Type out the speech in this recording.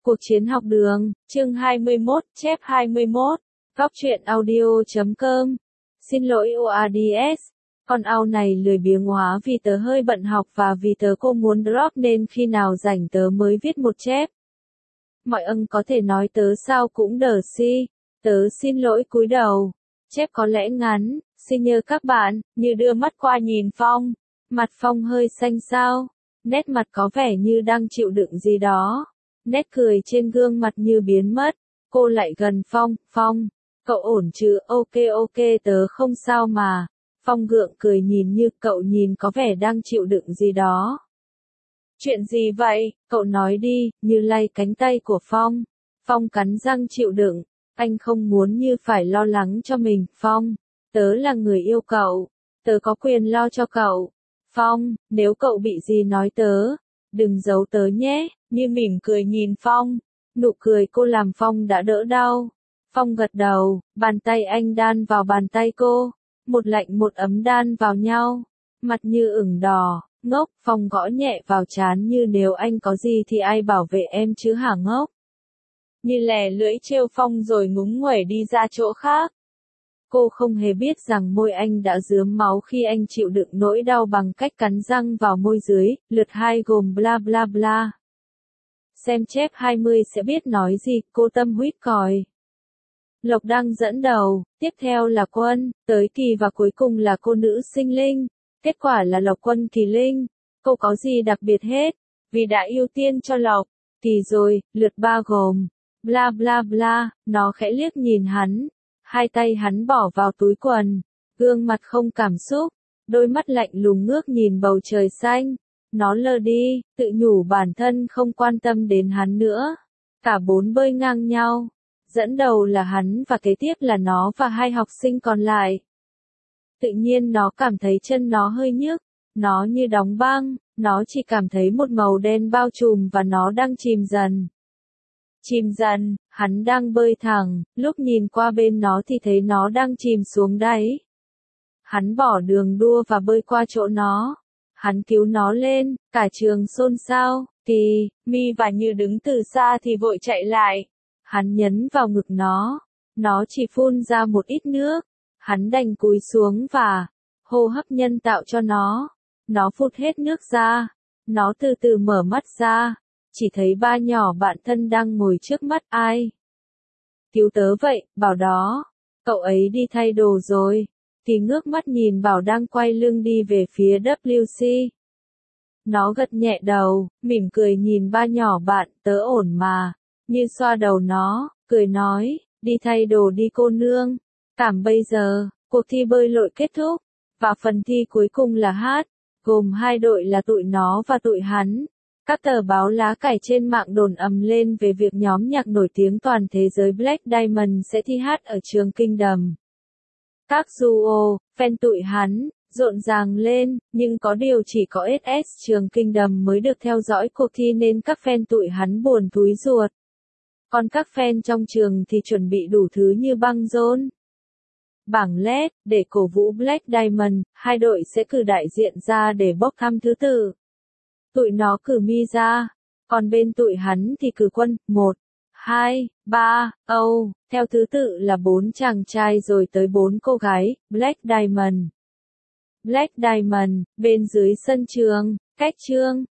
Cuộc chiến học đường, chương 21, chép 21, góc truyện audio.com. Xin lỗi OADS, con ao này lười biếng hóa vì tớ hơi bận học và vì tớ cô muốn drop nên khi nào rảnh tớ mới viết một chép. Mọi ân có thể nói tớ sao cũng đờ si, tớ xin lỗi cúi đầu. Chép có lẽ ngắn, xin nhờ các bạn, như đưa mắt qua nhìn Phong. Mặt Phong hơi xanh xao, nét mặt có vẻ như đang chịu đựng gì đó. Nét cười trên gương mặt như biến mất, cô lại gần Phong, Phong, cậu ổn chứ? Ok tớ không sao mà. Phong gượng cười nhìn như cậu nhìn có vẻ đang chịu đựng gì đó. Chuyện gì vậy, cậu nói đi, như lay cánh tay của Phong. Phong cắn răng chịu đựng, anh không muốn như phải lo lắng cho mình. Phong, tớ là người yêu cậu, tớ có quyền lo cho cậu. Phong, nếu cậu bị gì nói tớ, đừng giấu tớ nhé. Như mỉm cười nhìn Phong, nụ cười cô làm Phong đã đỡ đau. Phong gật đầu, bàn tay anh đan vào bàn tay cô, một lạnh một ấm đan vào nhau, mặt như ửng đỏ, ngốc. Phong gõ nhẹ vào trán như nếu anh có gì thì ai bảo vệ em chứ hả ngốc. Như lè lưỡi trêu Phong rồi ngúng nguẩy đi ra chỗ khác. Cô không hề biết rằng môi anh đã rướm máu khi anh chịu đựng nỗi đau bằng cách cắn răng vào môi dưới, lượt 2 gồm bla bla bla. Xem chép 20 sẽ biết nói gì, cô tâm huýt còi. Lộc đang dẫn đầu, tiếp theo là Quân, tới Kỳ và cuối cùng là cô nữ sinh Linh. Kết quả là Lộc Quân Kỳ Linh. Cô có gì đặc biệt hết, vì đã ưu tiên cho Lộc, Kỳ rồi, lượt 3 gồm bla bla bla. Nó khẽ liếc nhìn hắn, hai tay hắn bỏ vào túi quần, gương mặt không cảm xúc, đôi mắt lạnh lùng ngước nhìn bầu trời xanh. Nó lờ đi, tự nhủ bản thân không quan tâm đến hắn nữa. Cả bốn bơi ngang nhau. Dẫn đầu là hắn và kế tiếp là nó và hai học sinh còn lại. Tự nhiên nó cảm thấy chân nó hơi nhức. Nó như đóng băng, nó chỉ cảm thấy một màu đen bao trùm và nó đang chìm dần. Chìm dần, hắn đang bơi thẳng, lúc nhìn qua bên nó thì thấy nó đang chìm xuống đáy. Hắn bỏ đường đua và bơi qua chỗ nó. Hắn cứu nó lên, cả trường xôn xao. Kỳ, Mi và Như đứng từ xa thì vội chạy lại. Hắn nhấn vào ngực nó chỉ phun ra một ít nước. Hắn đành cúi xuống và hô hấp nhân tạo cho nó. Nó phụt hết nước ra. Nó từ từ mở mắt ra, chỉ thấy ba nhỏ bạn thân đang ngồi trước mắt. Ai? Cứu tớ vậy, Bảo đó. Cậu ấy đi thay đồ rồi. Kỳ ngước mắt nhìn Bảo đang quay lưng đi về phía WC. Nó gật nhẹ đầu, mỉm cười nhìn ba nhỏ bạn. Tớ ổn mà. Như xoa đầu nó, cười nói, đi thay đồ đi cô nương. Cảm bây giờ, cuộc thi bơi lội kết thúc, và phần thi cuối cùng là hát, gồm hai đội là tụi nó và tụi hắn. Các tờ báo lá cải trên mạng đồn ầm lên về việc nhóm nhạc nổi tiếng toàn thế giới Black Diamond sẽ thi hát ở trường Kingdom. Các duo, fan tụi hắn, rộn ràng lên, nhưng có điều chỉ có SS trường Kingdom mới được theo dõi cuộc thi nên các fan tụi hắn buồn túi ruột. Còn các fan trong trường thì chuẩn bị đủ thứ như băng rôn, bảng LED, để cổ vũ Black Diamond. Hai đội sẽ cử đại diện ra để bốc thăm thứ tự. Tụi nó cử Mi ra, còn bên tụi hắn thì cử Quân, 1, 2, 3, Âu, theo thứ tự là 4 chàng trai rồi tới 4 cô gái, Black Diamond. Black Diamond, bên dưới sân trường, cách chương,